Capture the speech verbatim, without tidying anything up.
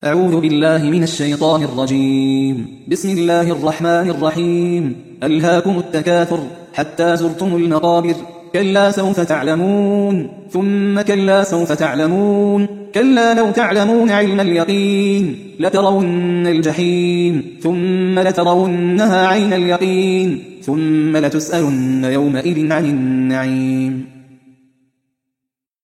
أعوذ بالله من الشيطان الرجيم. بسم الله الرحمن الرحيم. ألهاكم التكاثر حتى زرتم المقابر. كلا سوف تعلمون ثم كلا سوف تعلمون كلا لو تعلمون علم اليقين لترون الجحيم ثم لترونها عين اليقين ثم لتسألن يومئذ عن النعيم.